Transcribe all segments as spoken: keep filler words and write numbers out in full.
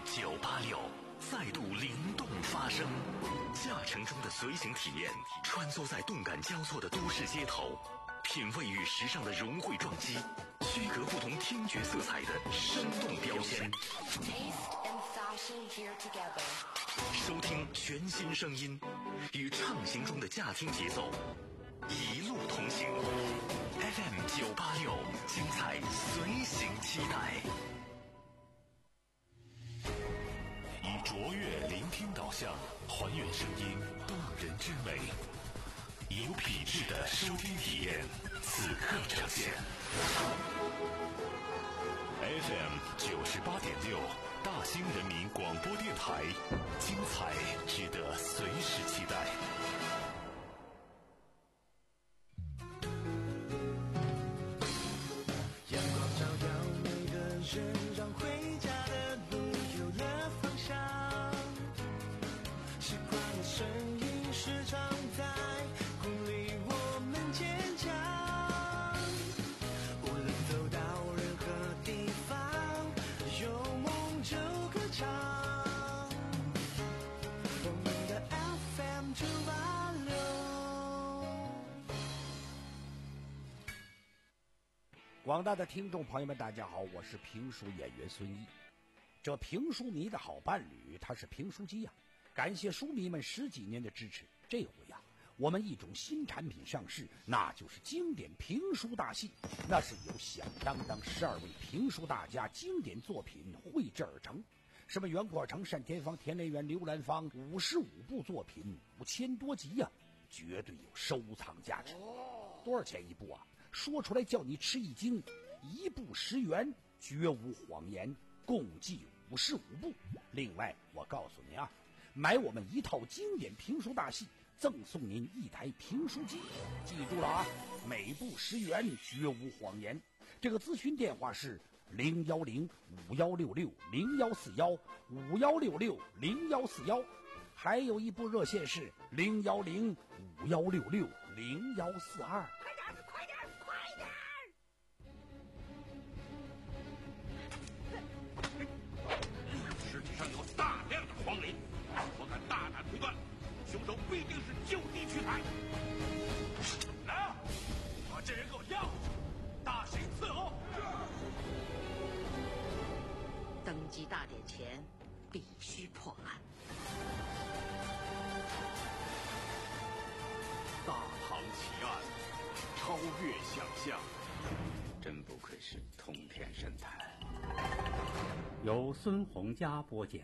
九八六再度灵动发声，驾乘中的随行体验，穿梭在动感交错的都市街头，品味与时尚的融汇撞击，区隔不同听觉色彩的生动标签。收听全新声音，与畅行中的驾听节奏，一路同行。F M 九八六，精彩随行期待。以卓越聆听导向，还原声音动人之美，有品质的收听体验，此刻呈现。F M 九十八点六，大兴人民广播电台，精彩值得随时期待。 阳光照耀每个人，让回家的路有了方向。习惯的声音时常在鼓励我们坚强。无论走到任何地方，有梦就歌唱。我们的 F M 九八六。 广大的听众朋友们，大家好，我是评书演员孙一。这评书迷的好伴侣，他是评书机呀、啊。感谢书迷们十几年的支持，这回呀、啊，我们一种新产品上市，那就是经典评书大戏。那是由响当当十二位评书大家经典作品绘制而成，什么袁阔成、单田芳、田连元、刘兰芳，五十五部作品，五千多集呀、啊，绝对有收藏价值。多少钱一部啊？说出来叫你吃一惊，一部十元，绝无谎言，共计五十五部。另外，我告诉你啊，买我们一套经典评书大戏，赠送您一台评书机。记住了啊，每部十元，绝无谎言。这个咨询电话是零幺零五幺六六零幺四幺五幺六六零幺四幺，还有一部热线是零幺零五幺六六零幺四二。 快点，快点，快点！尸体上有大量的黄磷，我敢大胆推断，凶手必定是就地取材。来啊，把这人给我押回去，大刑伺候。 登基大典前必须破案。 大唐奇案，超越想象， 真不愧是通天神探。 由孙洪佳播讲。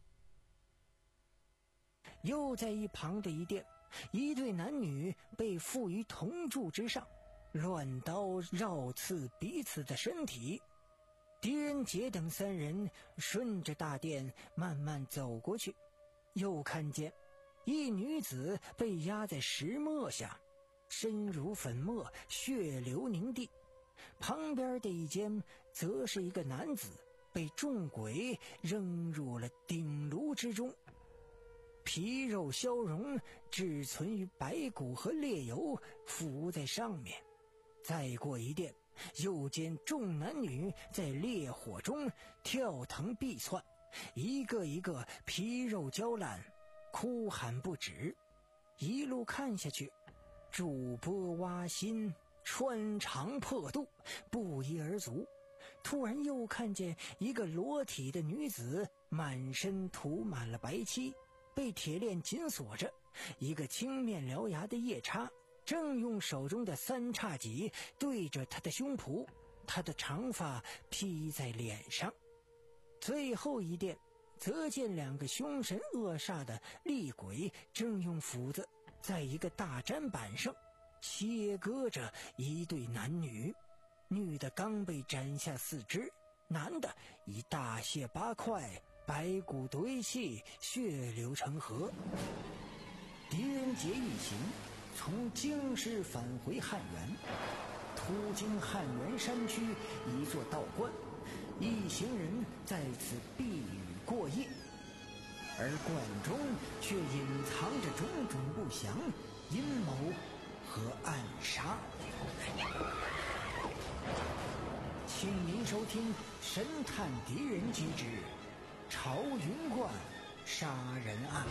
又在一旁的一殿，一对男女被缚于铜柱之上，乱刀绕刺彼此的身体。狄仁杰等三人顺着大殿慢慢走过去，又看见一女子被压在石磨下，身如粉末，血流凝地。旁边的一间则是一个男子被众鬼扔入了鼎炉之中，皮肉消融，只存于白骨和裂油浮在上面。再过一殿，又见众男女在烈火中跳腾避窜，一个一个皮肉焦烂，哭喊不止。一路看下去，筑波挖心，穿肠破肚，不一而足。突然又看见一个裸体的女子，满身涂满了白漆，被铁链紧锁着。一个青面獠牙的夜叉正用手中的三叉戟对着他的胸脯，他的长发披在脸上。最后一殿则见两个凶神恶煞的厉鬼正用斧子在一个大砧板上切割着一对男女，女的刚被斩下四肢，男的已大卸八块，白骨堆砌，血流成河。狄仁杰一行从京师返回汉源，途经汉源山区一座道观，一行人在此避雨过夜，而观中却隐藏着种种不祥阴谋和暗杀。请您收听《神探狄仁杰之朝云观杀人案。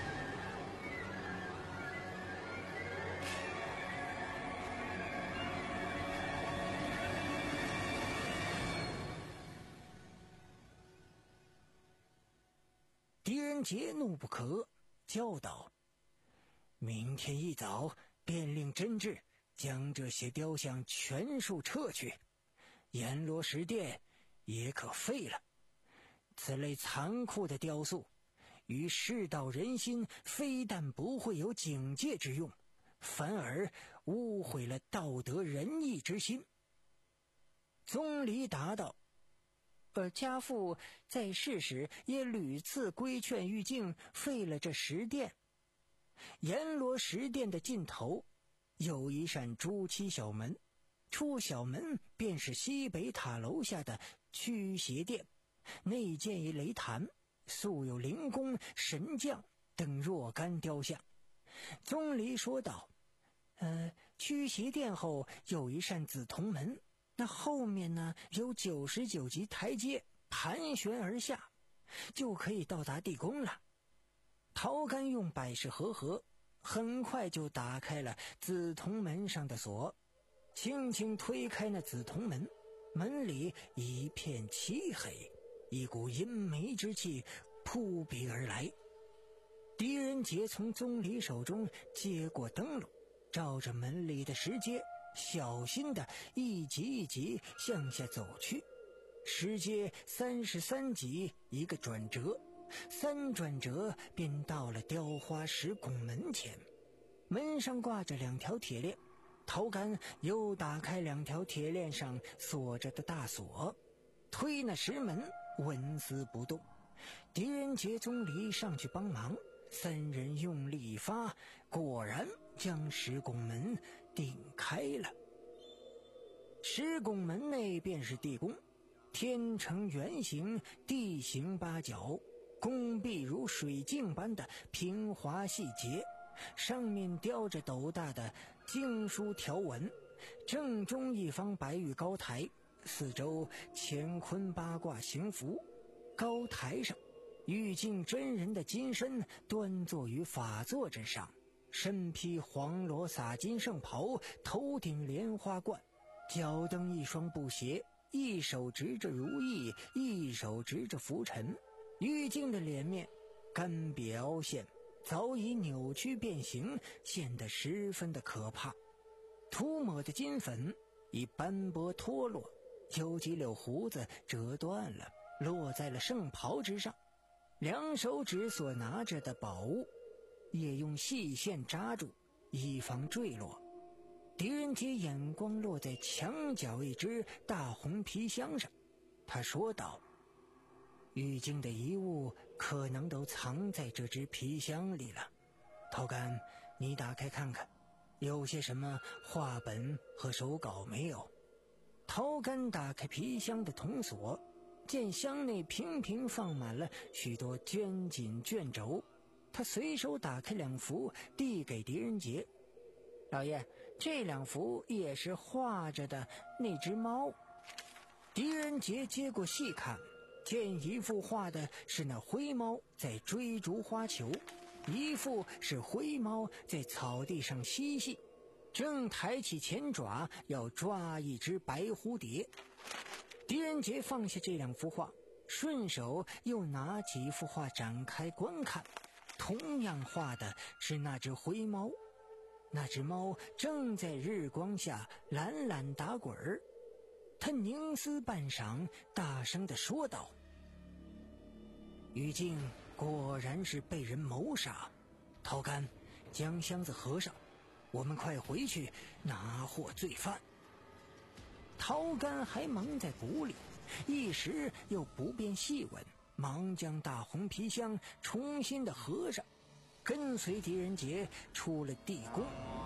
狄仁杰怒不可，叫道：明天一早便令真治将这些雕像全数撤去，阎罗石殿也可废了。此类残酷的雕塑与世道人心非但不会有警戒之用，反而污毁了道德仁义之心。宗理答道：而家父在世时也屡次规劝玉净废了这石殿。阎罗石殿的尽头有一扇朱漆小门，出小门便是西北塔楼下的驱邪殿，内建一雷坛，素有灵公、神将等若干雕像。宗理说道：呃，驱邪殿后有一扇紫铜门，那后面呢有九十九级台阶盘旋而下，就可以到达地宫了。陶干用百事合合，很快就打开了紫铜门上的锁，轻轻推开那紫铜门，门里一片漆黑，一股阴霾之气扑鼻而来。狄仁杰从宗理手中接过灯笼，照着门里的石阶小心地一级一级向下走去。石阶三十三级一个转折，三转折便到了雕花石拱门前。门上挂着两条铁链，陶干又打开两条铁链上锁着的大锁，推那石门纹丝不动。狄仁杰、宗理上去帮忙，三人用力一发，果然将石拱门顶开了。石拱门内便是地宫，天呈圆形，地形八角，宫壁如水镜般的平滑细节，上面雕着斗大的经书条纹，正中一方白玉高台，四周乾坤八卦行符。高台上玉净真人的金身端坐于法座之上，身披黄罗洒金圣袍，头顶莲花冠，脚蹬一双布鞋，一手执着如意，一手执着拂尘。玉净的脸面干瘪凹陷，早已扭曲变形，显得十分的可怕。涂抹的金粉已斑驳脱落，有几绺胡子折断了，落在了圣袍之上。两手指所拿着的宝物也用细线扎住，以防坠落。狄仁杰眼光落在墙角一只大红皮箱上，他说道：玉净的遗物可能都藏在这只皮箱里了。陶干，你打开看看，有些什么画本和手稿没有？陶干打开皮箱的铜锁，见箱内平平放满了许多绢锦卷轴，他随手打开两幅，递给狄仁杰：老爷，这两幅也是画着的那只猫。狄仁杰接过细看，见一幅画的是那灰猫在追逐花球，一幅是灰猫在草地上嬉戏，正抬起前爪要抓一只白蝴蝶。狄仁杰放下这两幅画，顺手又拿起一幅画展开观看，同样画的是那只灰猫。那只猫正在日光下懒懒打滚儿，他凝思半晌，大声地说道：玉净果然是被人谋杀。陶干，将箱子合上，我们快回去拿获罪犯。陶干还蒙在鼓里，一时又不便细问，忙将大红皮箱重新的合上，跟随狄仁杰出了地宫。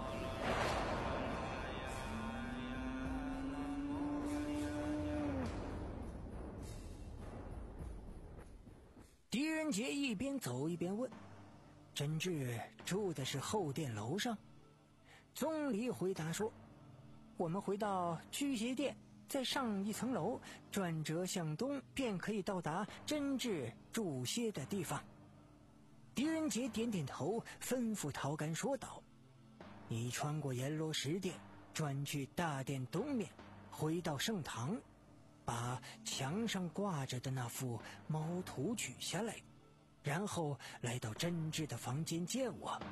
狄仁杰一边走一边问：真治住的是后殿楼上？宗理回答说：我们回到驱邪殿再上一层楼，转折向东，便可以到达真治住歇的地方。狄仁杰点点头，吩咐陶干说道：你穿过阎罗石殿，转去大殿东面，回到圣堂，把墙上挂着的那幅猫图取下来，然后来到真治的房间见我。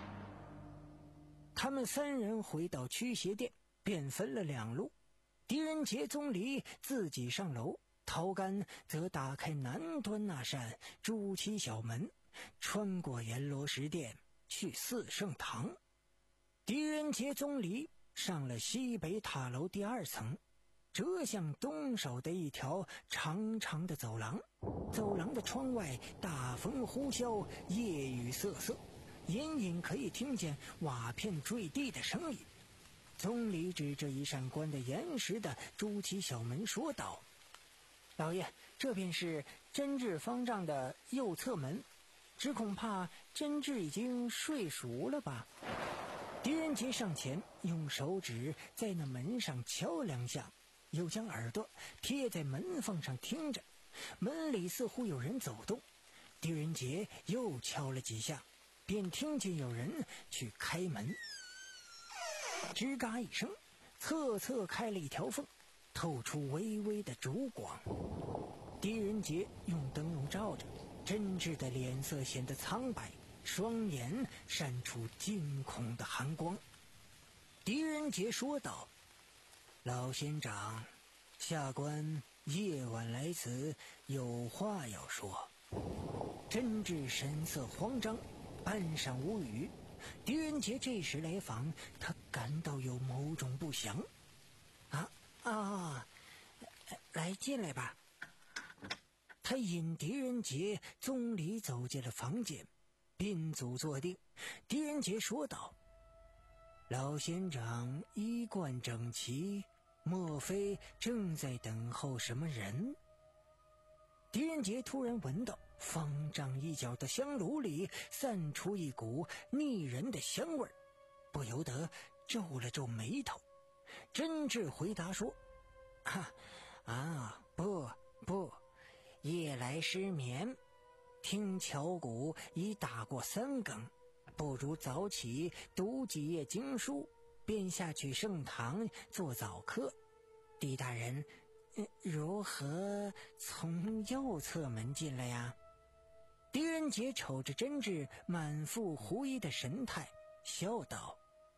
他们三人回到驱邪殿，便分了两路。狄仁杰宗离自己上楼，陶干则打开南端那扇朱漆小门，穿过阎罗石殿去四圣堂。狄仁杰宗离上了西北塔楼第二层，折向东首的一条长长的走廊。走廊的窗外大风呼啸，夜雨瑟瑟，隐隐可以听见瓦片坠地的声音。宗离指着一扇关得严实的朱漆小门说道：老爷，这便是真治方丈的右侧门，只恐怕真治已经睡熟了吧。狄仁杰上前用手指在那门上敲两下，又将耳朵贴在门缝上听着。门里似乎有人走动，狄仁杰又敲了几下，便听见有人去开门。吱嘎一声，侧侧开了一条缝，透出微微的烛光。狄仁杰用灯笼照着，真治的脸色显得苍白，双眼闪出惊恐的寒光。狄仁杰说道：老仙长，下官夜晚来此有话要说。真治神色慌张，半晌无语。狄仁杰这时来访，他感到有某种不祥。啊啊，来进来吧。他引狄仁杰宗离走进了房间，宾足坐定。狄仁杰说道：老仙长衣冠整齐，莫非正在等候什么人？狄仁杰突然闻到方丈一角的香炉里散出一股腻人的香味儿，不由得皱了皱眉头。真治回答说：啊啊，不不，夜来失眠，听敲鼓已打过三更，不如早起读几页经书，便下去圣堂做早课。狄大人如何从右侧门进来呀？狄仁杰瞅着真治满腹狐疑的神态，笑道：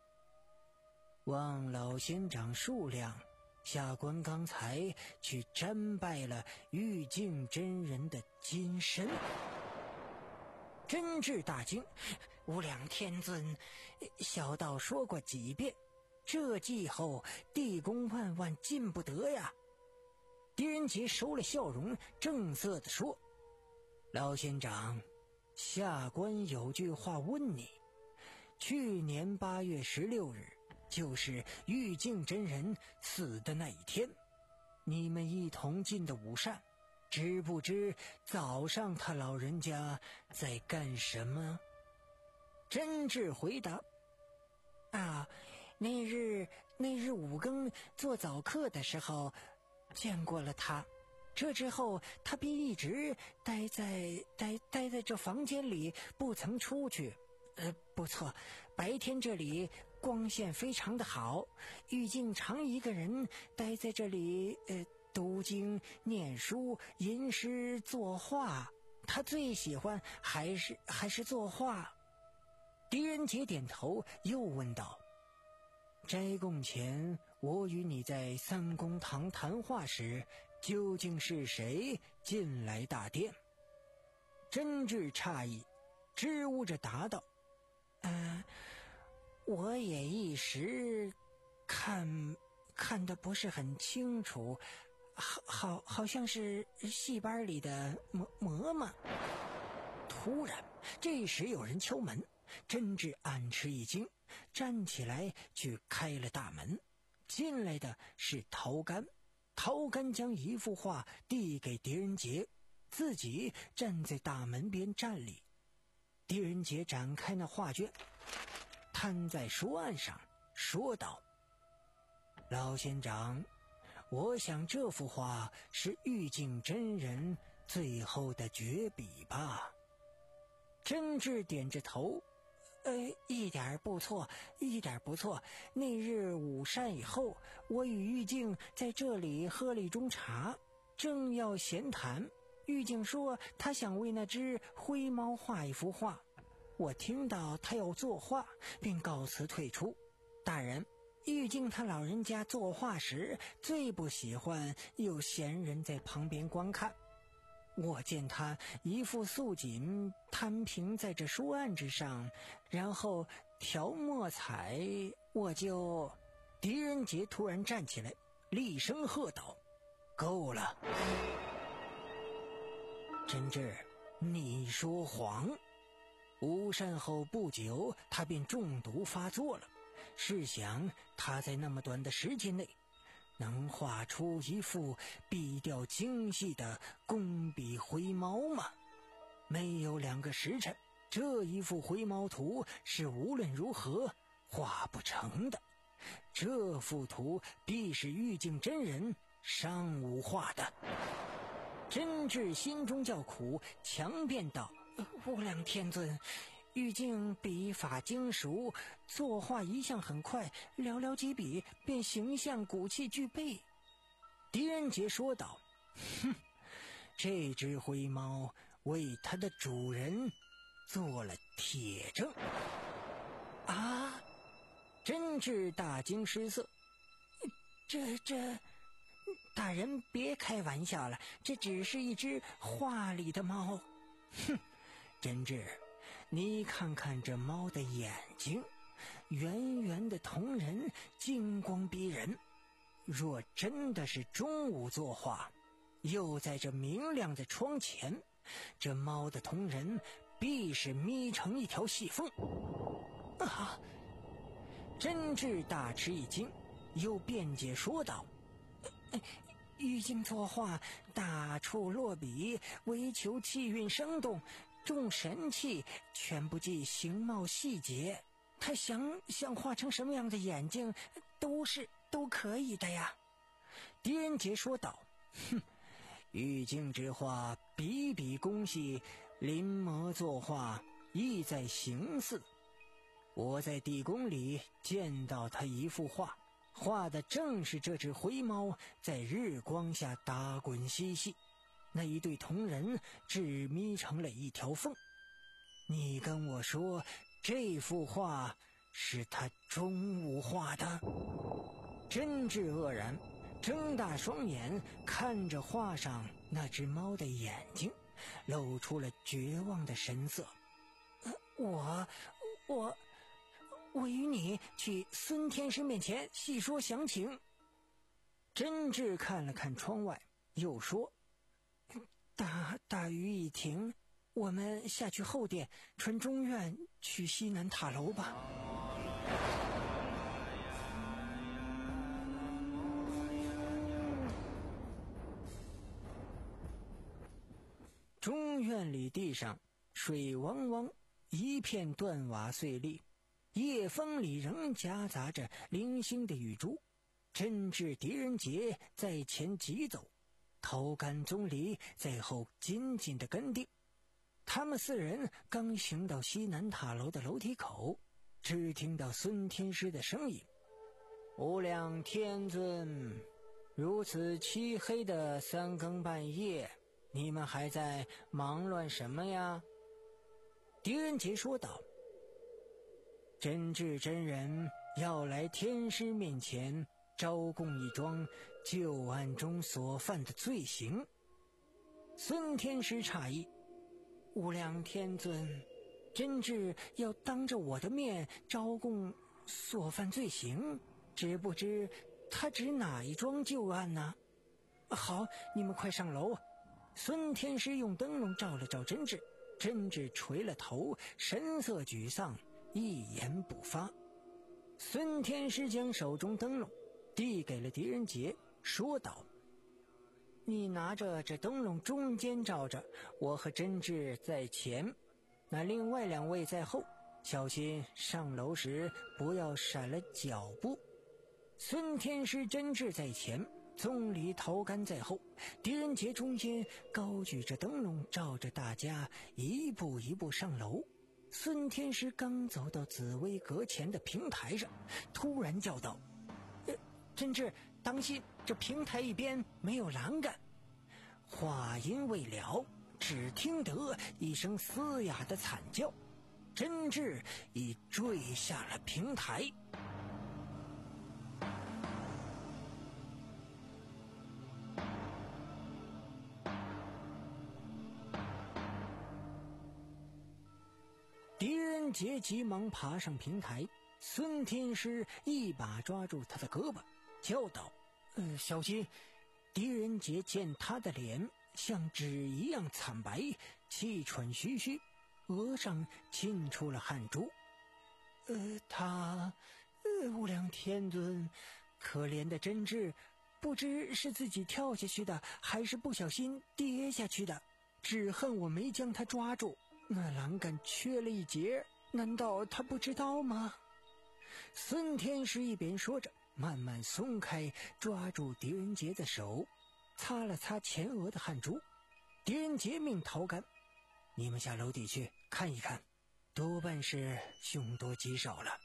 望老仙长数量，下官刚才去瞻拜了玉净真人的金身。真治大惊：无量天尊，小道说过几遍，这季后地宫万万进不得呀。狄仁杰收了笑容，正色地说：老仙长，下官有句话问你。去年八月十六日，就是玉净真人死的那一天，你们一同进的午膳，知不知早上他老人家在干什么？真治回答：啊，那日那日五更做早课的时候见过了他，这之后他便一直待在待待在这房间里，不曾出去。呃，不错，白天这里光线非常的好，玉净常一个人待在这里，呃，读经、念书、吟诗、作画。他最喜欢还是还是作画。狄仁杰点头，又问道：斋供前，我与你在三公堂谈话时，究竟是谁进来大殿？真治诧异，支吾着答道：呃，我也一时看看得不是很清楚，好好好像是戏班里的嬷嬷嬷。突然，这时有人敲门，真治暗吃一惊，站起来去开了大门。进来的是陶干，陶干将一幅画递给狄仁杰，自己站在大门边站立。狄仁杰展开那画卷，摊在书案上，说道：老仙长， 我想这幅画是玉净真人最后的绝笔吧。真挚点着头，呃，一点不错，一点不错。那日午膳以后，我与玉净在这里喝了一盅茶，正要闲谈，玉净说他想为那只灰猫画一幅画。我听到他要作画，便告辞退出。大人，玉净他老人家作画时最不喜欢有闲人在旁边观看。我见他一副素锦摊平在这书案之上，然后调墨彩，我就……狄仁杰突然站起来，厉声喝道：“够了！真挚，你说谎！”午膳后不久，他便中毒发作了。试想，他在那么短的时间内能画出一幅笔调精细的工笔灰猫吗？没有两个时辰，这一幅灰猫图是无论如何画不成的。这幅图必是玉净真人上午画的。真挚心中叫苦，强辩道：“无量天尊，玉净笔法精熟，作画一向很快，寥寥几笔便形象骨气俱备。”狄仁杰说道：“哼，这只灰猫为它的主人做了铁证。”啊！真挚大惊失色。这这大人别开玩笑了，这只是一只画里的猫。哼，真挚，你看看这猫的眼睛，圆圆的瞳仁，金光逼人。若真的是中午作画，又在这明亮的窗前，这猫的瞳仁必是眯成一条细缝。啊！真挚大吃一惊，又辩解说道：“呃、玉净作画大处落笔，唯求气韵生动，重神气，全不计形貌细节。他想想画成什么样的眼睛，都是都可以的呀。”狄仁杰说道：“哼，玉净之画笔笔工细，临摹作画意在形似。我在地宫里见到他一幅画，画的正是这只灰猫在日光下打滚嬉戏，那一对瞳仁只眯成了一条缝。你跟我说这幅画是他中午画的？”真挚愕然，睁大双眼看着画上那只猫的眼睛，露出了绝望的神色。呃、我我我与你去孙天师面前细说详情。真挚看了看窗外，又说：“大大雨已停，我们下去后殿传中院去西南塔楼吧。”中院里地上水汪汪，一片断瓦碎砾，夜风里仍夹杂着零星的雨珠。真挚狄仁杰在前急走，头干宗离在后紧紧地跟定。他们四人刚行到西南塔楼的楼梯口，只听到孙天师的声音：“无量天尊，如此漆黑的三更半夜，你们还在忙乱什么呀？”狄仁杰说道：“真挚真人要来天师面前招供一桩旧案中所犯的罪行。”孙天师诧异：“无量天尊，真挚要当着我的面招供所犯罪行，只不知他指哪一桩旧案呢？”“好，你们快上楼。”孙天师用灯笼照了照真挚，真挚垂了头，神色沮丧，一言不发。孙天师将手中灯笼递给了狄仁杰，说道：“你拿着这灯笼中间照着，我和真挚在前，那另外两位在后，小心上楼时不要闪了脚步。”孙天师真挚在前， 总理陶干在后，狄仁杰中间高举着灯笼，照着大家一步一步上楼。孙天师刚走到紫薇阁前的平台上，突然叫道：呃，真挚，当心，这平台一边没有栏杆。话音未了，只听得一声嘶哑的惨叫，真挚已坠下了平台。狄仁杰急忙爬上平台，孙天师一把抓住他的胳膊，叫道：呃，小心！狄仁杰见他的脸像纸一样惨白，气喘吁吁，额上沁出了汗珠。呃，他，呃，无量天尊，可怜的真挚，不知是自己跳下去的，还是不小心跌下去的，只恨我没将他抓住。那栏杆缺了一截，难道他不知道吗？孙天师一边说着，慢慢松开抓住狄仁杰的手，擦了擦前额的汗珠。狄仁杰命陶干：你们下楼底去看一看，多半是凶多吉少了。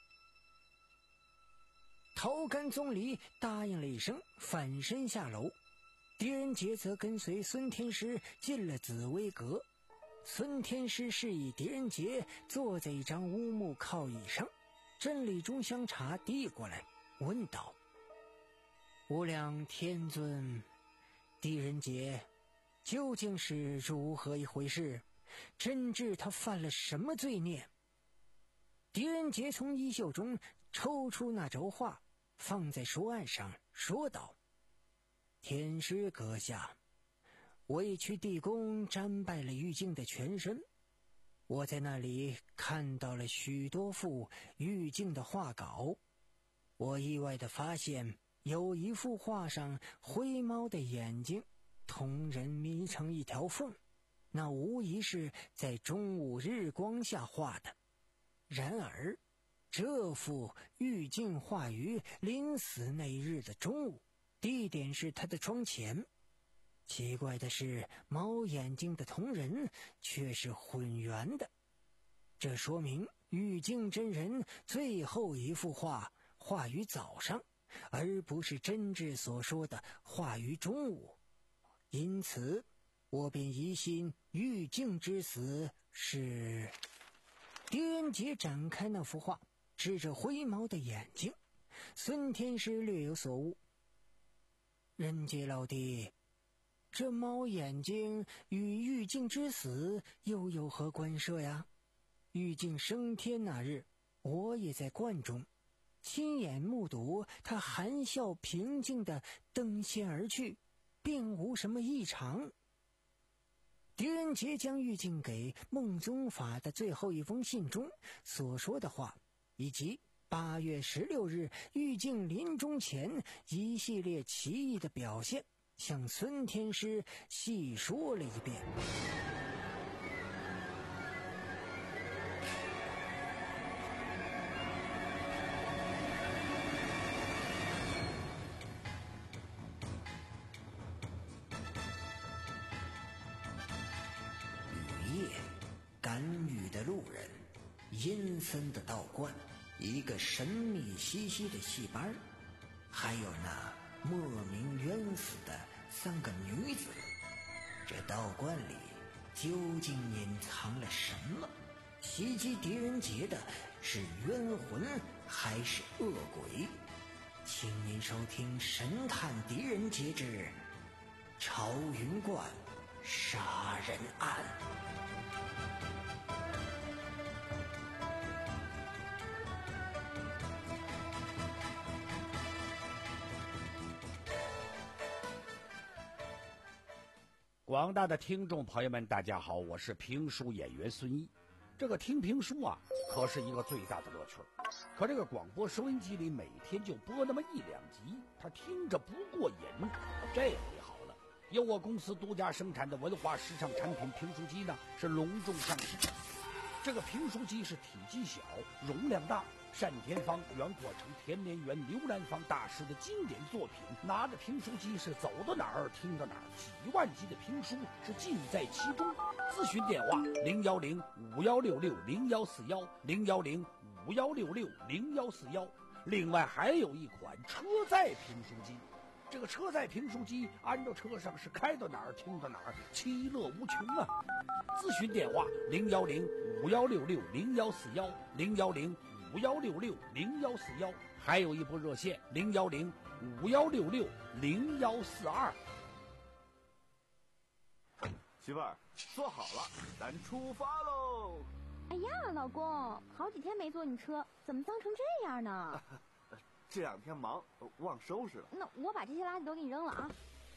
陶干总理答应了一声，反身下楼。狄仁杰则跟随孙天师进了紫薇阁。孙天师示意狄仁杰坐在一张乌木靠椅上，斟了一盅香茶递过来，问道：无量天尊，狄仁杰究竟是如何一回事？真挚他犯了什么罪孽？狄仁杰从衣袖中抽出那轴画，放在书案上，说道：天师阁下，我去地宫瞻拜了玉净的全身，我在那里看到了许多幅玉净的画稿。我意外地发现，有一幅画上灰猫的眼睛同人眯成一条缝，那无疑是在中午日光下画的。然而这幅玉净画于临死那日的中午，地点是他的窗前。奇怪的是，猫眼睛的同人却是混圆的，这说明玉净真人最后一幅画画于早上，而不是真挚所说的画于中午。因此我便疑心玉净之死是……狄仁杰展开那幅画，指着灰猫的眼睛。孙天师略有所悟：仁杰老弟，这猫眼睛与玉净之死又有何关涉呀？玉净升天那日，我也在观中，亲眼目睹他含笑平静地登仙而去，并无什么异常。狄仁杰将玉净给孟宗法的最后一封信中所说的话，以及八月十六日玉净临终前一系列奇异的表现，向孙天师细说了一遍。雨夜，赶雨的路人，阴森的道观，一个神秘兮兮的戏班，还有那莫名冤死的三个女子。这道观里究竟隐藏了什么？袭击狄仁杰的是冤魂还是恶鬼？请您收听《神探狄仁杰之朝云观杀人案》。 广大的听众朋友们，大家好，我是评书演员孙一。这个听评书啊，可是一个最大的乐趣。可这个广播收音机里每天就播那么一两集，他听着不过瘾。这回好了，由我公司独家生产的文化时尚产品评书机呢，是隆重上市。这个评书机是体积小、容量大， 单田芳原过成天绵园刘兰芳大师的经典作品，拿着评书机是走到哪儿听到哪儿，几万集的评书是尽在其中。咨询电话零幺零五幺六六零幺四幺零幺零五幺六六零幺四幺。另外还有一款车载评书机，这个车载评书机安到车上是开到哪儿听到哪儿，其乐无穷啊！咨询电话零幺零五幺六六零幺四幺零幺零五幺六六零幺四幺，还有一部热线零幺零五幺六六零幺四二。 媳妇儿，坐好了，咱出发喽！ 哎呀，老公，好几天没坐你车，怎么脏成这样呢？ 这两天忙，忘收拾了。 那我把这些垃圾都给你扔了啊！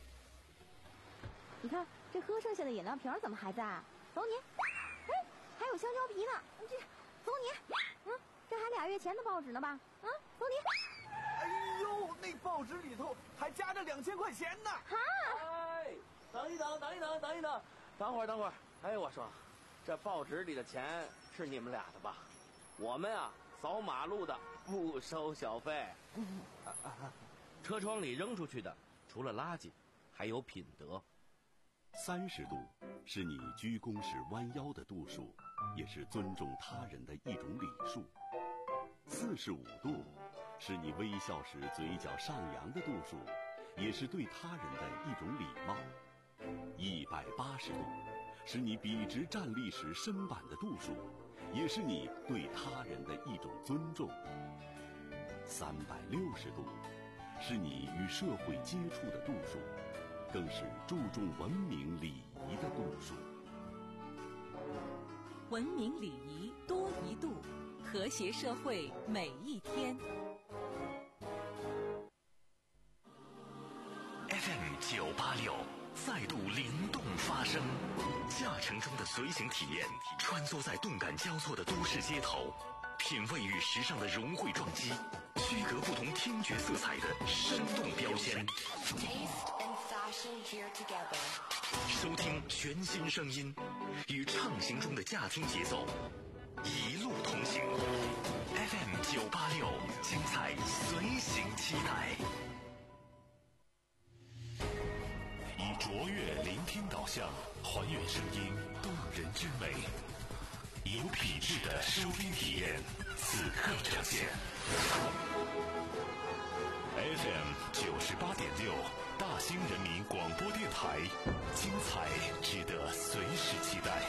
你看这喝剩下的饮料瓶怎么还在？走你！哎，还有香蕉皮呢，这走你！嗯，这还俩月前的报纸呢吧？啊，走你！ 哎呦，那报纸里头还夹着两千块钱呢！ 哈！ 哎，等一等，等一等，等一等，等会儿，等会儿。哎，我说，这报纸里的钱是你们俩的吧？我们啊，扫马路的不收小费。车窗里扔出去的，除了垃圾，还有品德。 三十度是你鞠躬时弯腰的度数，也是尊重他人的一种礼数。四十五度是你微笑时嘴角上扬的度数，也是对他人的一种礼貌。一百八十度是你笔直站立时身板的度数，也是你对他人的一种尊重。三百六十度是你与社会接触的度数，更是注重文明礼仪的度数。 文明礼仪多一度，和谐社会每一天。 F M 九八六再度灵动发声，驾乘中的随行体验，穿梭在动感交错的都市街头，品味与时尚的融汇撞击，区隔不同听觉色彩的生动标签。收听全新声音，与畅行中的驾听节奏，一路同行。F M 九八六，精彩随行期待。以卓越聆听导向，还原声音动人之美，有品质的收听体验，此刻呈现。F M 九十八点六，大兴人民广播电台，精彩值得随时期待。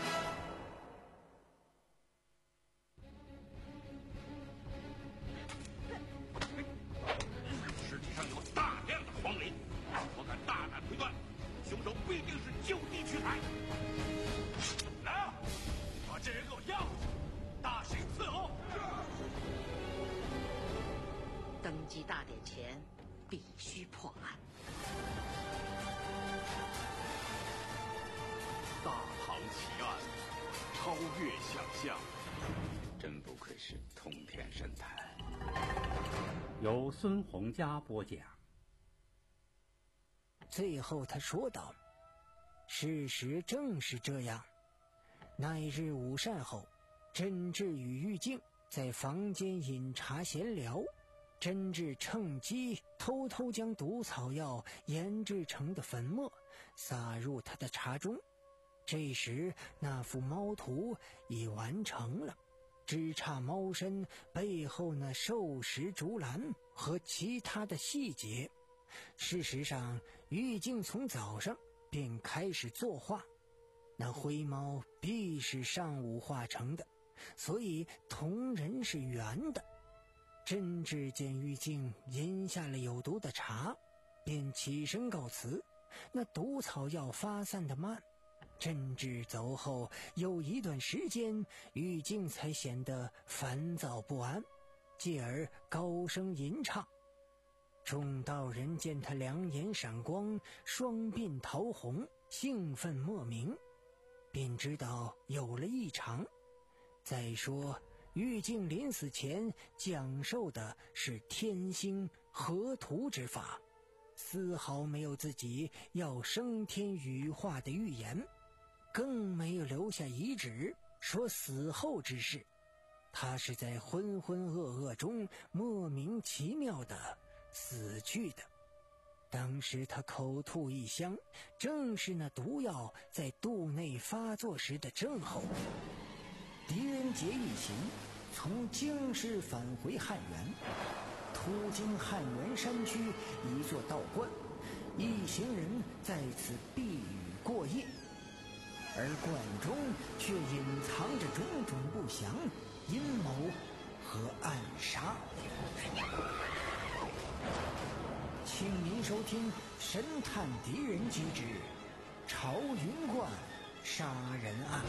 尸体上有大量的黄磷，我敢大胆推断，凶手必定是就地取材。来啊，把这人给我押回去，大刑伺候。 登基大典前必须破案。 大唐奇案，超越想象，真不愧是通天神探。 由孙洪佳播讲。 最后他说道：事实正是这样。那一日午膳后，甄志与玉静在房间饮茶闲聊，甄志趁机偷偷将毒草药研制成的粉末撒入他的茶中。这时那幅猫图已完成了，只差猫身背后那兽食竹篮和其他的细节。事实上，玉静从早上便开始作画，那灰猫必是上午画成的，所以瞳仁是圆的。甄志见玉静饮下了有毒的茶，便起身告辞。那毒草药发散得慢，甄志走后有一段时间，玉静才显得烦躁不安，继而高声吟唱。众道人见他两眼闪光，双鬓桃红，兴奋莫名，便知道有了异常。再说玉静临死前讲授的是天星合图之法，丝毫没有自己要升天羽化的预言，更没有留下遗旨说死后之事。 他是在浑浑噩噩中莫名其妙的死去的。当时他口吐异香，正是那毒药在肚内发作时的症候。狄仁杰一行从京师返回汉源，途经汉源山区一座道观，一行人在此避雨过夜，而观中却隐藏着种种不祥、阴谋和暗杀。请您收听《神探狄仁杰之朝云观杀人案》。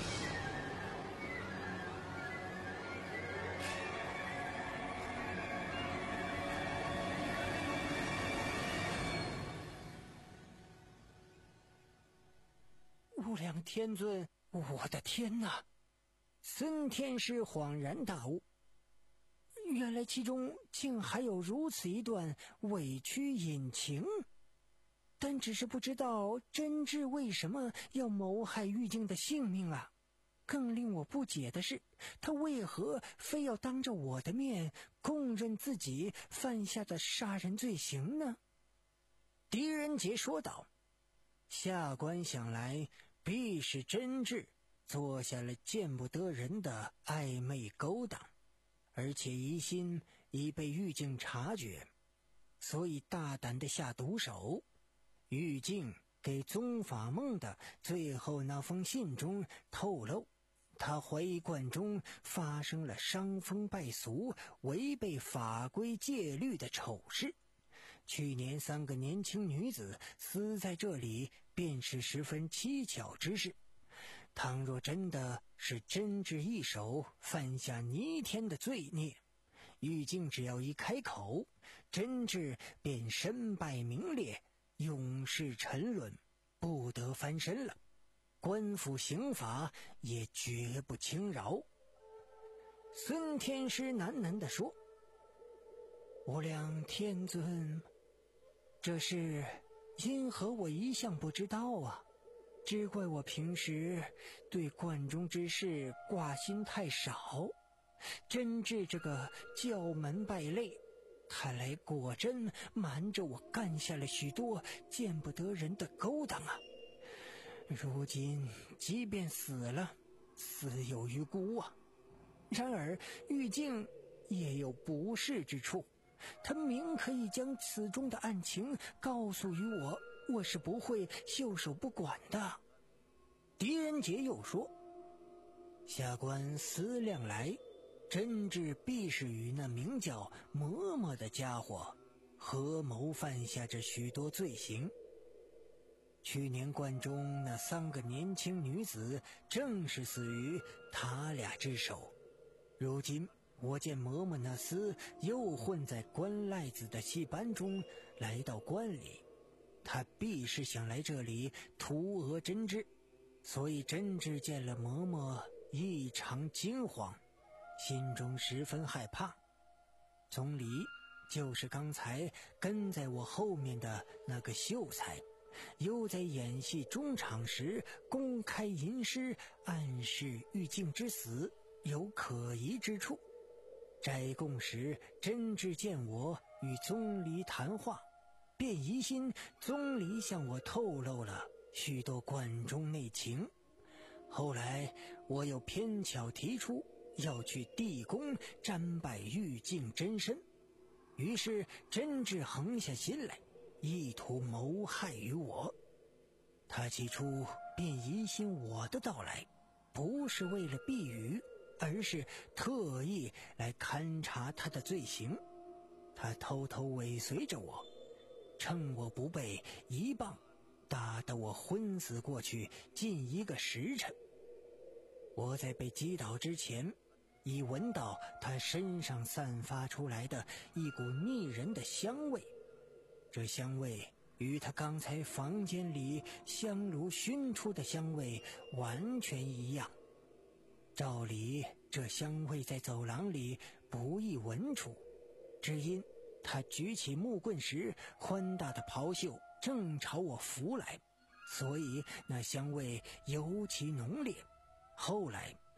无量天尊，我的天哪！孙天师恍然大悟，原来其中竟还有如此一段委屈隐情。但只是不知道真挚为什么要谋害玉净的性命啊！更令我不解的是，他为何非要当着我的面供认自己犯下的杀人罪行呢？狄仁杰说道：下官想来必是真挚做下了见不得人的暧昧勾当，而且疑心已被玉净察觉，所以大胆地下毒手。玉净给宗法梦的最后那封信中透露，他怀疑观中发生了伤风败俗、违背法规戒律的丑事。去年三个年轻女子死在这里，便是十分蹊跷之事。倘若真的是真挚一手犯下弥天的罪孽，玉净只要一开口，真挚便身败名裂，永世沉沦，不得翻身了。官府刑法也绝不轻饶。孙天师喃喃地说：无量天尊，这事因何我一向不知道啊？只怪我平时对观中之事挂心太少，真挚这个教门败类，看来果真瞒着我干下了许多见不得人的勾当啊！如今即便死了，死有余辜啊。然而玉净也有不是之处，他明可以将此中的案情告诉于我，我是不会袖手不管的。狄仁杰又说：下官思量来，真挚必是与那名叫嬷嬷的家伙合谋犯下这许多罪行。去年观中那三个年轻女子正是死于他俩之手。如今我见嬷嬷那厮又混在关赖子的戏班中来到关里，他必是想来这里图讹真挚，所以真挚见了嬷嬷异常惊慌，心中十分害怕。总理就是刚才跟在我后面的那个秀才，又在演戏中场时公开吟诗暗示玉净之死有可疑之处。斋供时真挚见我与宗离谈话，便疑心宗离向我透露了许多观中内情。后来我又偏巧提出要去地宫瞻拜玉净真身，于是真挚横下心来，意图谋害于我。他起初便疑心我的到来不是为了避雨，而是特意来勘察他的罪行。他偷偷尾随着我，趁我不备，一棒打得我昏死过去近一个时辰。我在被击倒之前，已闻到他身上散发出来的一股腻人的香味，这香味与他刚才房间里香炉熏出的香味完全一样。照理这香味在走廊里不易闻出，只因他举起木棍时宽大的袍袖正朝我拂来，所以那香味尤其浓烈。后来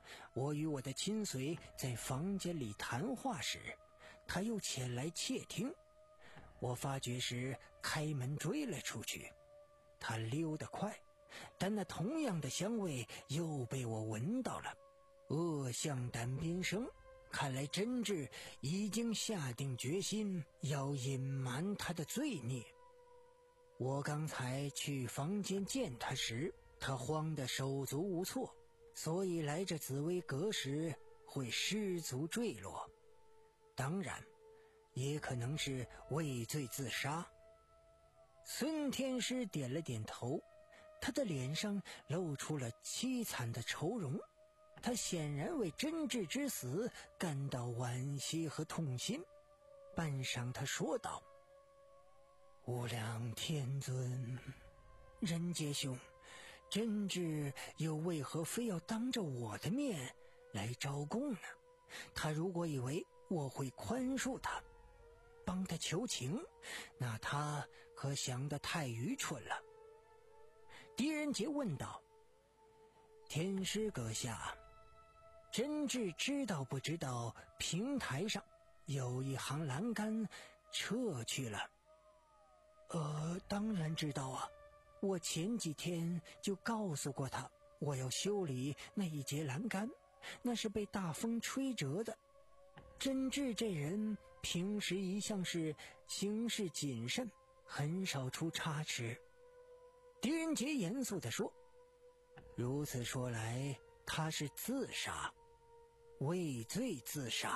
我与我的亲随在房间里谈话时，他又前来窃听。我发觉时开门追了出去。他溜得快，但那同样的香味又被我闻到了。恶向胆边生，看来真治已经下定决心要隐瞒他的罪孽。我刚才去房间见他时，他慌得手足无措，所以来这紫薇阁时会失足坠落。当然也可能是畏罪自杀。孙天师点了点头，他的脸上露出了凄惨的愁容，他显然为真治之死感到惋惜和痛心。半晌他说道：无量天尊，人杰兄，真治又为何非要当着我的面来招供呢？他如果以为我会宽恕他，帮他求情，那他可想得太愚蠢了。狄仁杰问道：天师阁下，真治知道不知道平台上有一行栏杆撤去了？呃，当然知道啊，我前几天就告诉过他，我要修理那一节栏杆，那是被大风吹折的。真治这人平时一向是行事谨慎，很少出差池。狄仁杰严肃地说：如此说来，他是自杀，畏罪自杀。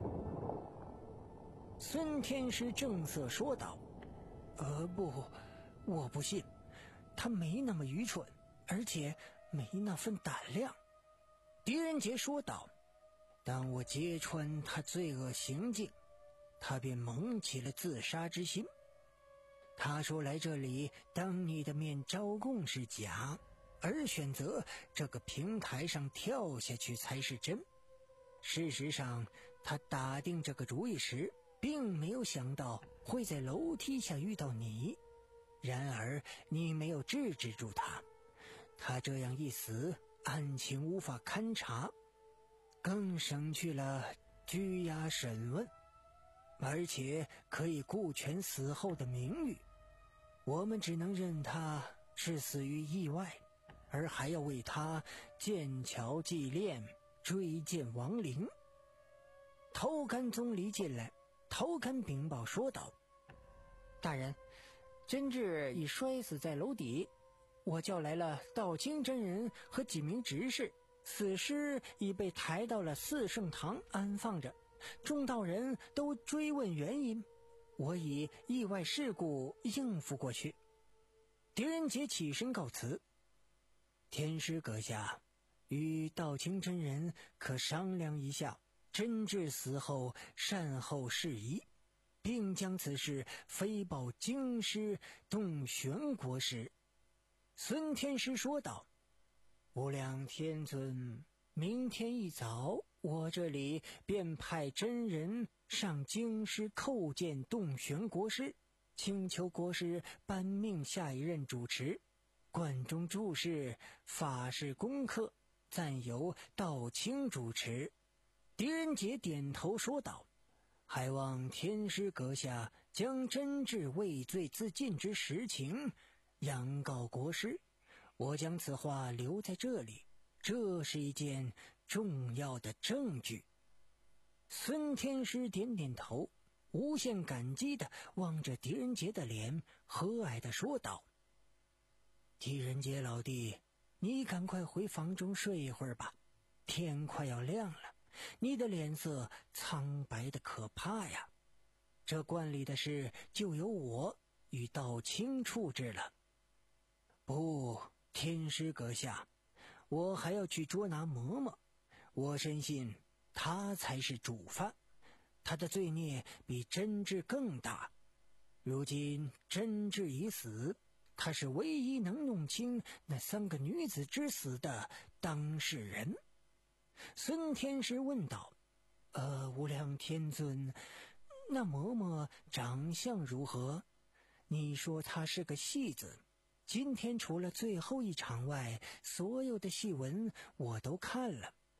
孙天师正色说道：呃不，我不信，他没那么愚蠢，而且没那份胆量。狄仁杰说道：当我揭穿他罪恶行径，他便萌起了自杀之心。他说来这里当你的面招供是假，而选择这个平台上跳下去才是真。事实上，他打定这个主意时，并没有想到会在楼梯下遇到你，然而你没有制止住他。他这样一死，案情无法勘查，更省去了拘押审问，而且可以顾全死后的名誉。我们只能认他是死于意外，而还要为他建桥祭炼，追荐亡灵。头干宗离进来，头干禀报说道：大人，真治已摔死在楼底，我叫来了道清真人和几名执事，死尸已被抬到了四圣堂安放着，众道人都追问原因，我以意外事故应付过去。狄仁杰起身告辞：天师阁下，与道清真人可商量一下真治死后善后事宜，并将此事飞报京师洞玄国师。孙天师说道：无量天尊，明天一早我这里便派真人上京师叩见洞玄国师，请求国师颁命下一任主持。观中注释法事功课暂由道清主持。狄仁杰点头说道：还望天师阁下将真治畏罪自尽之实情扬告国师，我将此话留在这里，这是一件重要的证据。孙天师点点头，无限感激地望着狄仁杰的脸，和蔼地说道：狄仁杰老弟，你赶快回房中睡一会儿吧，天快要亮了，你的脸色苍白的可怕呀。这观里的事就由我与道清处置了。不，天师阁下，我还要去捉拿嬷嬷，我深信他才是主犯，他的罪孽比真治更大。如今真治已死，他是唯一能弄清那三个女子之死的当事人。孙天师问道：呃，无量天尊，那嬷嬷长相如何？你说她是个戏子，今天除了最后一场外，所有的戏文我都看了，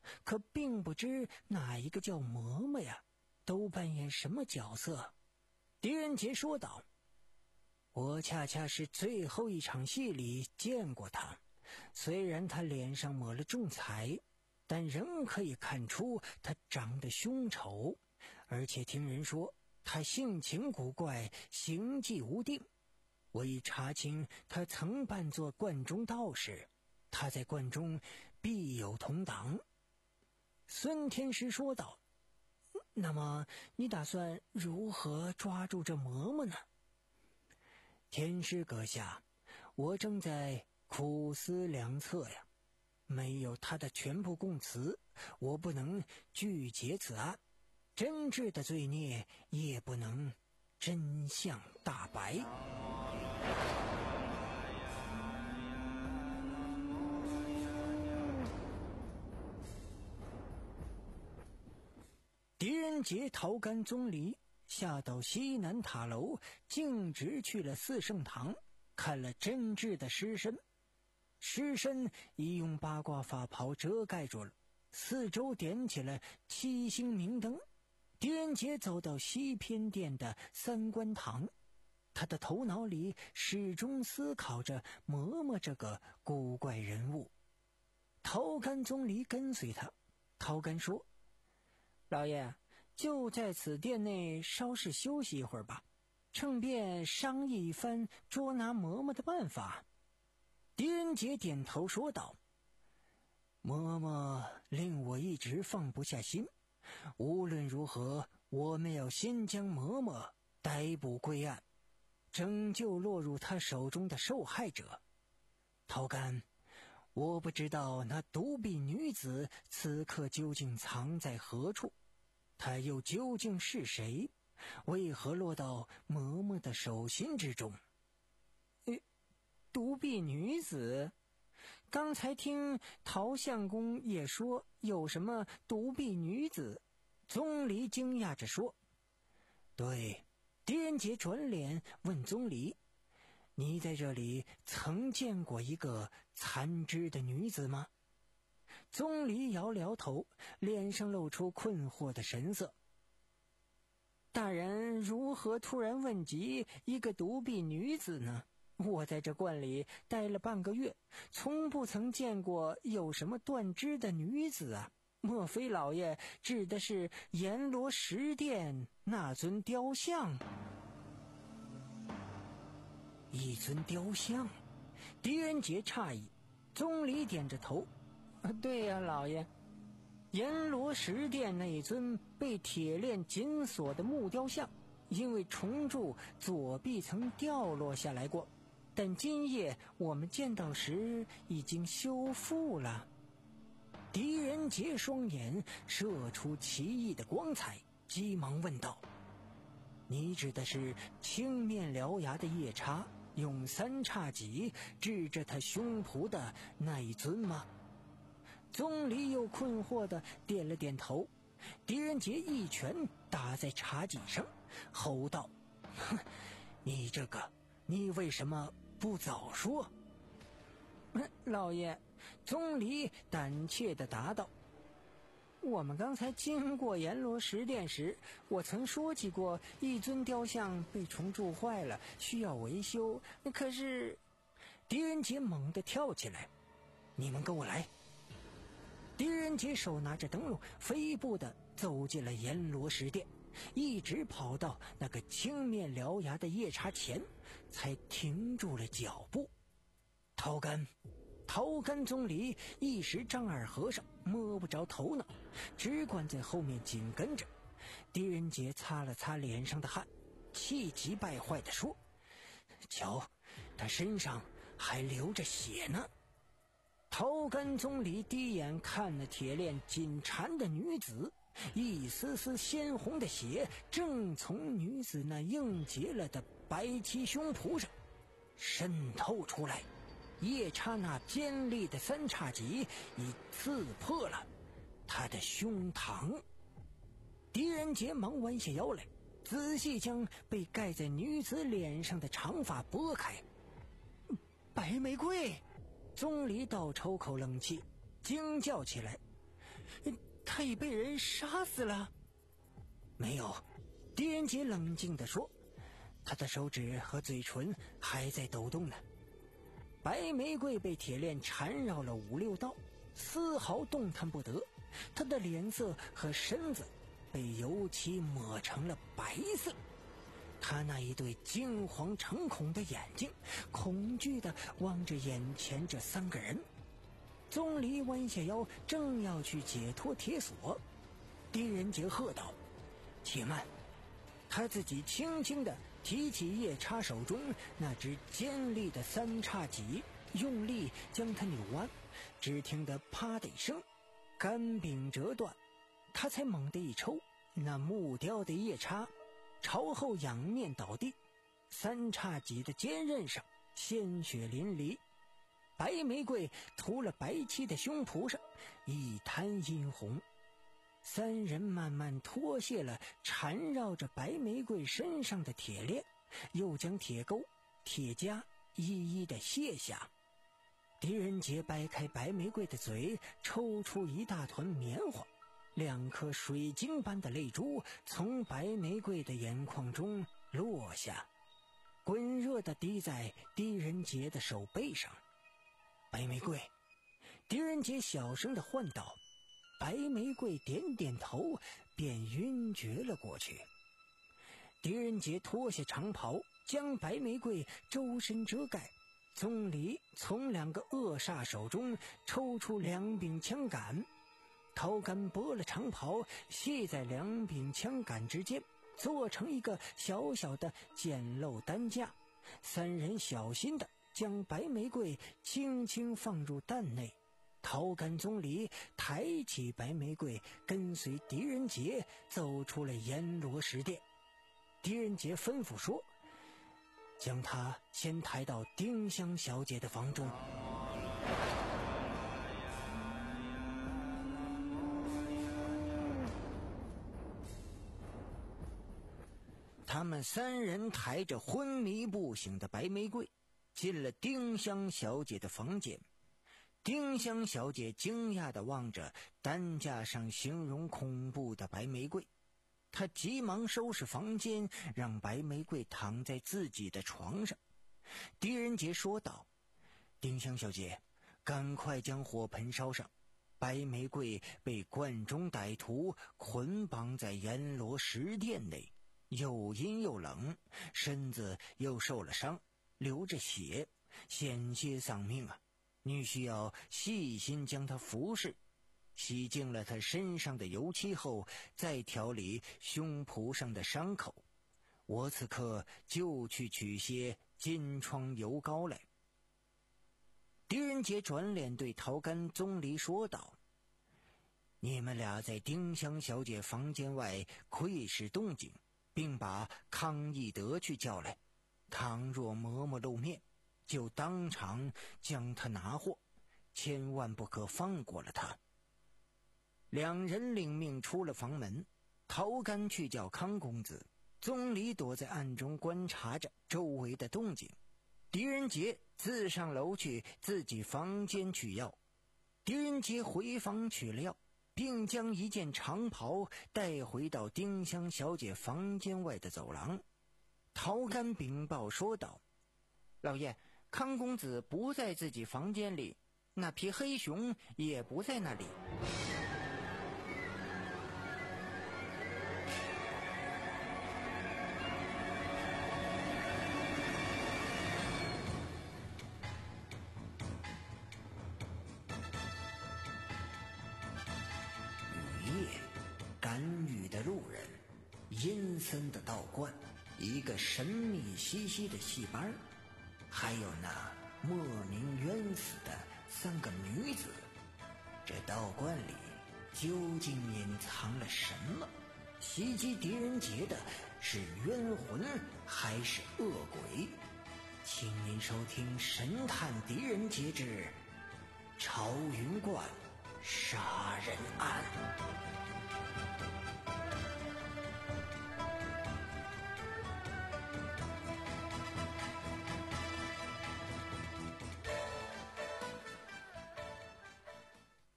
可并不知哪一个叫嬷嬷呀，都扮演什么角色。狄仁杰说道：我恰恰是最后一场戏里见过他，虽然他脸上抹了重彩，但仍可以看出他长得凶丑，而且听人说他性情古怪，行迹无定。我已查清他曾扮作观中道士，他在观中必有同党。孙天石说道：那么你打算如何抓住这嬷嬷呢？天师阁下，我正在苦思良策呀，没有他的全部供词，我不能拒结此案，真挚的罪孽也不能真相大白。狄仁杰、陶干、宗离下到西南塔楼，径直去了四圣堂，看了真挚的尸身。尸身已用八卦法袍遮盖住了，四周点起了七星明灯。狄仁杰走到西偏殿的三官堂，他的头脑里始终思考着嬷嬷这个古怪人物。陶干、宗离跟随他。陶干说：老爷，就在此殿内稍事休息一会儿吧，趁便商议一番捉拿嬷嬷的办法。狄仁杰点头说道：嬷嬷令我一直放不下心，无论如何，我们要先将嬷嬷逮捕归案，拯救落入他手中的受害者。陶干，我不知道那独臂女子此刻究竟藏在何处，她又究竟是谁？为何落到嬷嬷的手心之中？呃，独臂女子？刚才听陶相公也说有什么独臂女子。宗离惊讶着说：对。狄仁杰转脸问宗离：你在这里曾见过一个残肢的女子吗？宗离摇了摇头，脸上露出困惑的神色。大人如何突然问及一个独臂女子呢？我在这观里待了半个月，从不曾见过有什么断肢的女子啊！莫非老爷指的是阎罗石殿那尊雕像？一尊雕像？狄仁杰诧异。宗离点着头：对呀、啊，老爷，阎罗石殿那一尊被铁链紧锁的木雕像，因为重铸左臂曾掉落下来过，但今夜我们见到时已经修复了。狄仁杰双眼射出奇异的光彩，急忙问道：你指的是青面獠牙的夜叉用三叉戟指着他胸脯的那一尊吗？宗离又困惑地点了点头。狄仁杰一拳打在茶几上，吼道：哼，你这个，你为什么不早说？老爷，宗离胆怯地答道：我们刚才经过阎罗石殿时，我曾说起过一尊雕像被虫蛀坏了，需要维修。可是……狄仁杰猛地跳起来：你们跟我来！狄仁杰手拿着灯笼，飞步地走进了阎罗石殿，一直跑到那个青面獠牙的夜叉前，才停住了脚步。陶干陶干宗离一时丈二和尚，摸不着头脑，只管在后面紧跟着。狄仁杰擦了擦脸上的汗，气急败坏地说：瞧，他身上还流着血呢。陶干宗离低眼看了铁链紧缠的女子，一丝丝鲜红的血正从女子那硬结了的白漆胸脯上渗透出来。夜叉那尖利的三叉戟已刺破了他的胸膛。狄仁杰忙弯下腰来，仔细将被盖在女子脸上的长发拨开。白玫瑰！宗离倒抽口冷气，惊叫起来： 他已被人杀死了。没有，狄仁杰冷静地说，他的手指和嘴唇还在抖动呢。白玫瑰被铁链缠绕了五六道，丝毫动弹不得，他的脸色和身子被油漆抹成了白色。他那一对惊惶诚恐的眼睛恐惧地望着眼前这三个人。宗离弯下腰，正要去解脱铁锁，狄仁杰喝道：且慢！他自己轻轻地提起夜叉手中那只尖利的三叉戟，用力将它扭弯，只听得啪的一声，杆柄折断。他才猛地一抽，那木雕的夜叉朝后仰面倒地，三叉戟的尖刃上鲜血淋漓，白玫瑰涂了白漆的胸脯上一滩殷红。三人慢慢脱卸了缠绕着白玫瑰身上的铁链，又将铁钩、铁夹一一的卸下。狄仁杰掰开白玫瑰的嘴，抽出一大团棉花，两颗水晶般的泪珠从白玫瑰的眼眶中落下，滚热地滴在狄仁杰的手背上。白玫瑰，狄仁杰小声地唤道。白玫瑰点点头，便晕厥了过去。狄仁杰脱下长袍，将白玫瑰周身遮盖。宗离从两个恶煞手中抽出两柄枪杆，陶干剥了长袍，系在两柄枪杆之间，做成一个小小的简陋担架。三人小心地将白玫瑰轻轻放入担内。陶干宗离抬起白玫瑰，跟随狄仁杰走出了阎罗石殿。狄仁杰吩咐说，将他先抬到丁香小姐的房中。他们三人抬着昏迷不醒的白玫瑰进了丁香小姐的房间。丁香小姐惊讶地望着担架上形容恐怖的白玫瑰，她急忙收拾房间，让白玫瑰躺在自己的床上。狄仁杰说道：丁香小姐，赶快将火盆烧上。白玫瑰被关中歹徒捆绑在阎罗石殿内，又阴又冷，身子又受了伤，流着血，险些丧命啊！你需要细心将它服侍，洗净了他身上的油漆后，再调理胸脯上的伤口。我此刻就去取些金疮油膏来。狄仁杰转脸对陶干宗离说道：你们俩在丁香小姐房间外窥视动静，并把康义德去叫来，倘若嬷嬷露面，就当场将他拿获，千万不可放过了他。两人领命出了房门，陶干去叫康公子，宗离躲在暗中观察着周围的动静。狄仁杰自上楼去自己房间取药。狄仁杰回房取了药，并将一件长袍带回到丁香小姐房间外的走廊。陶干禀报说道：老爷，康公子不在自己房间里，那匹黑熊也不在那里。雨夜，赶雨的路人，阴森的道观，一个神秘兮兮的戏班，还有那莫名冤死的三个女子。这道观里究竟隐藏了什么？袭击狄仁杰的是冤魂还是恶鬼？请您收听《神探狄仁杰之朝云观杀人案》。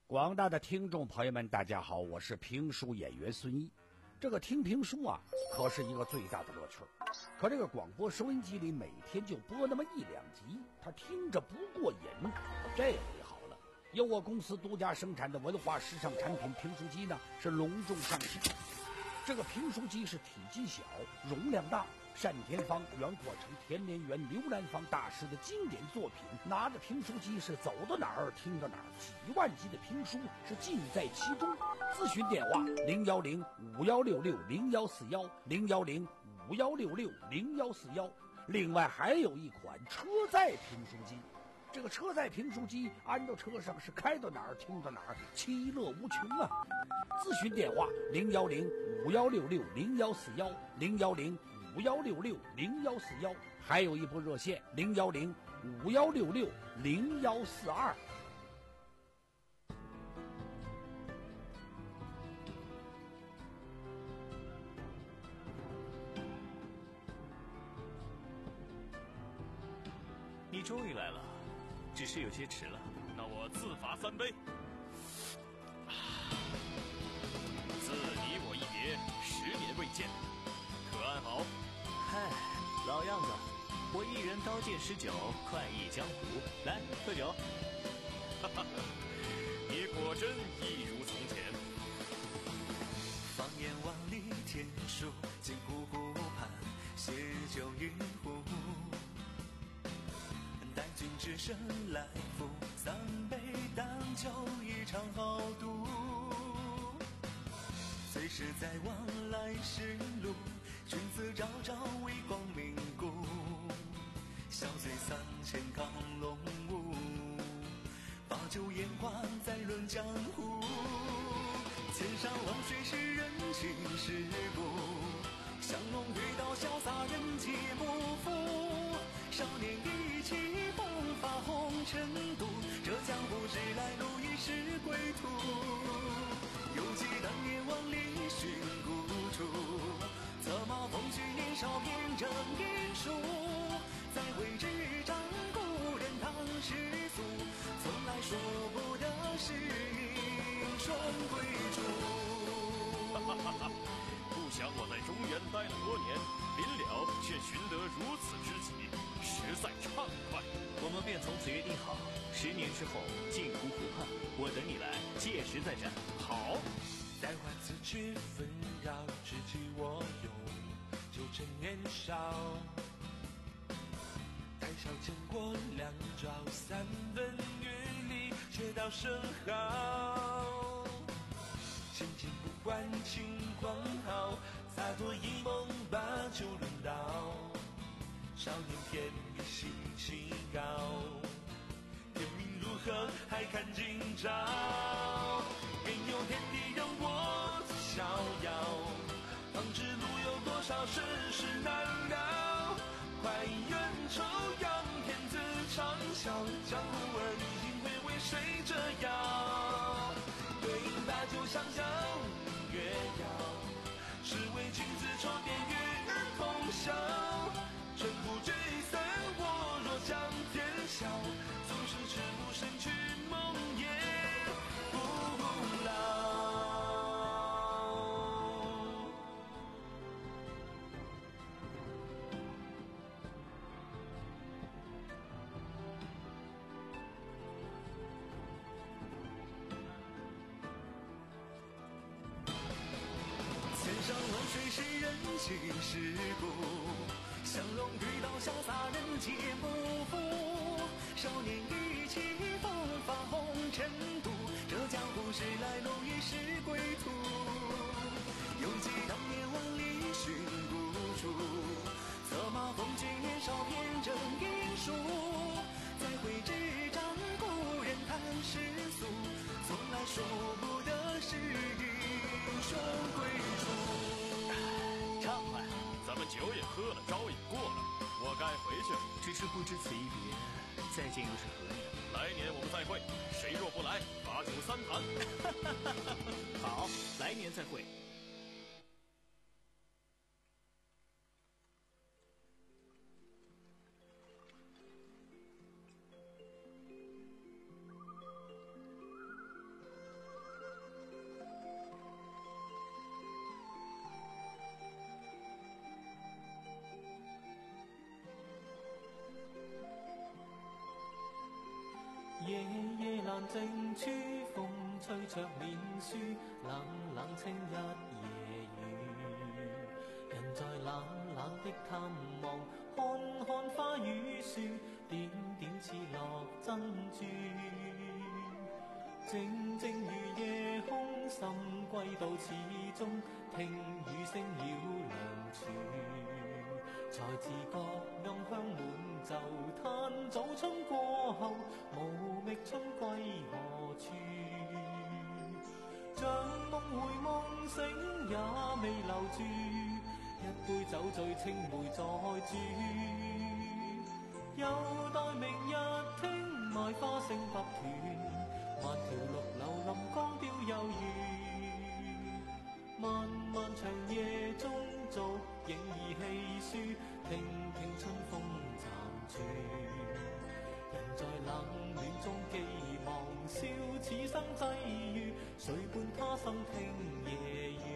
广大的听众朋友们，大家好，我是评书演员孙毅。这个听评书啊，可是一个最大的乐趣。可这个广播收音机里每天就播那么一两集，他听着不过瘾。这回好了，由我公司独家生产的文化时尚产品评书机呢，是隆重上市。这个评书机是体积小，容量大，单田芳、袁阔成、田连元、刘兰芳大师的经典作品，拿着评书机是走到哪儿听到哪儿，几万集的评书是尽在其中。咨询电话零幺零五幺六六零幺四幺零幺零五幺六六零幺四幺。另外还有一款车载评书机，这个车载评书机安到车上是开到哪儿听到哪儿，其乐无穷啊！咨询电话零幺零五幺六六零幺四幺零幺零五幺六六零幺四幺，还有一部热线零幺零五幺六六零幺四二。 你终于来了，只是有些迟了。 那我自罚三杯。自你我一别，十年未见，可安好？ 嗨，老样子，我一人刀剑十九，快意江湖。来，喝酒。 哈哈，你果真一如从前。 放眼万里天书，镜湖湖畔，携酒一壶。待君只身来赴，三杯淡酒一场豪赌。虽是在往来时路，君子朝朝为光明故。笑醉三千亢龙舞，把酒言欢再论江湖。千山万水是人情世故，降龙对刀潇洒人皆不服。少年意气风发红尘渡，这江湖之来路已是归途。犹记当年万里寻故处，策马风趣年少偏正一书。再会执掌故人唐世俗，从来说不得是英雄归主。 哈哈哈！不想我在中原待了多年，临了却寻得如此知己，实在畅快。 我们便从此约定好，十年之后镜湖湖畔，我等你来，届时再战。 好。 待换此去纷扰，知己我勇，就趁年少。谈笑间过两朝，三分远离，却道声好。千金不换情狂豪，洒脱一梦把酒论道。少年偏比心情高，天命如何还看今朝。任由天地任我逍遥，方知路有多少世事难料。快意恩仇扬天子长啸，江湖儿女应会为谁折腰？对饮白酒相交月遥，是为君子愁点与尔同销。尘不聚散，我若将天笑，纵使痴不生去梦也不老。千山万水是人情世故，降龙玉刀潇洒人皆不服。少年意气风发红尘渡，这江湖时来路已是归途。犹记当年万里寻故处，策马风趣年少偏正英书。再会执掌故人谈世俗，从来说不得是英雄归主。 畅快， 咱们酒也喝了，招也过了，我该回去了。 只是不知此一别，再见又是何年？ 来年我们再会，谁若不来，把酒三坛。 好，来年再会。 靜處，風吹着面書，冷冷清一夜雨。人在冷冷的探望，看看花與樹，點點似落珍珠。靜靜如夜空，心歸到始終，聽雨聲繞梁柱。才自覺暗香滿袖，嘆早春過後，無覓春歸何處？像夢回夢醒也未留住，一杯酒醉青梅再煮。有待明日聽賣花聲不斷，萬條綠柳林光雕有餘。漫漫長夜中逐影兒戲書，聽聽春風暫住。人在冷暖中寄望，笑此生際遇，誰伴他生聽夜雨。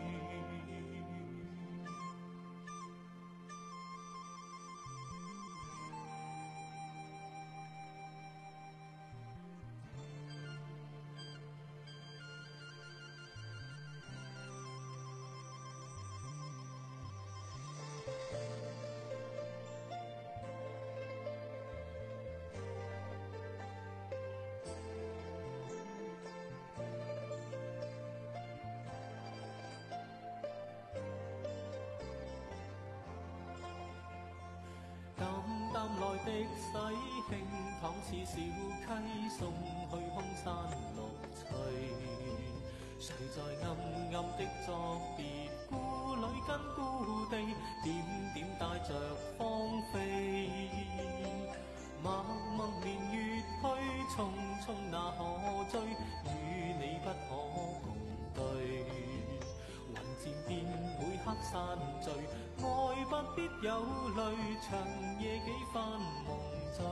淡來的洗興，倘似小溪送去空山綠翠。誰在暗暗的作別，故里跟故地，點點帶着芳菲。默默年月去，匆匆那可追，與你不可共對。雲漸變每刻散聚，愛不必有淚，長夜幾番夢醉。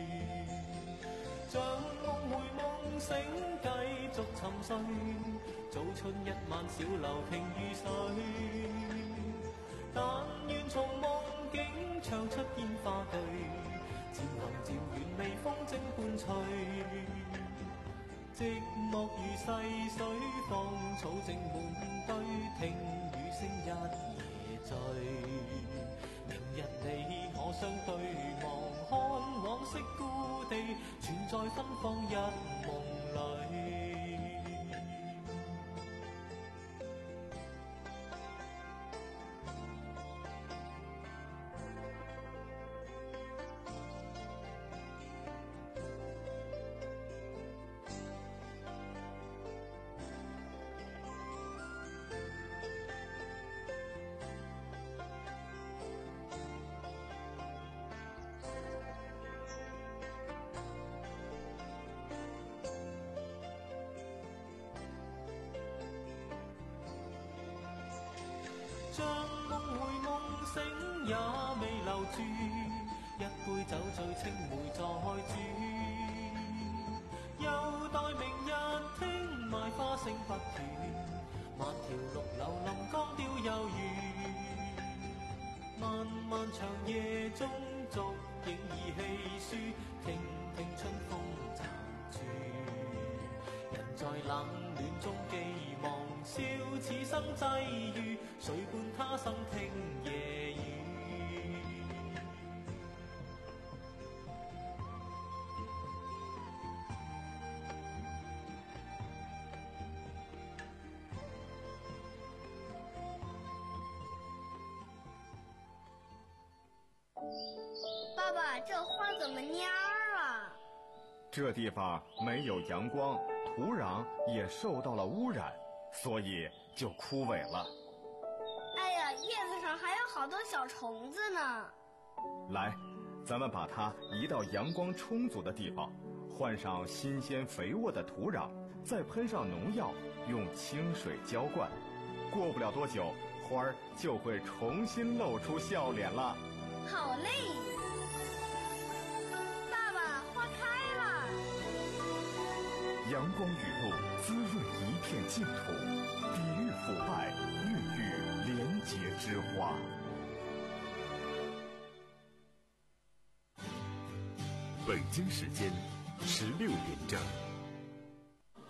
像夢回夢醒，繼續沉睡。早春一晚，小樓亭如水。但願從夢境唱出煙花隊，漸行漸遠，微風正伴隨。寂寞如逝水，芳草正滿堆，聽雨聲一夜醉。明日你可相對望，看往昔故地，全在芬芳一夢裏。像夢回夢醒也未留住，一杯酒醉青梅再煮。又待明日聽賣花聲不斷，萬條綠柳林光雕有餘。漫漫長夜中逐影兒戲書，聽聽春風暫住。人在冷暖中寄望，笑此生際遇，誰伴他生聽夜雨。 爸爸，这花怎么蔫儿啊？ 这地方没有阳光，土壤也受到了污染，所以就枯萎了。 哎呀，叶子上还有好多小虫子呢。 来，咱们把它移到阳光充足的地方，换上新鲜肥沃的土壤，再喷上农药，用清水浇灌。过不了多久，花儿就会重新露出笑脸了。 好嘞！爸爸，花开了。 阳光雨露滋润一片净土，抵御腐败，孕育廉洁之花。 北京时间十六点整。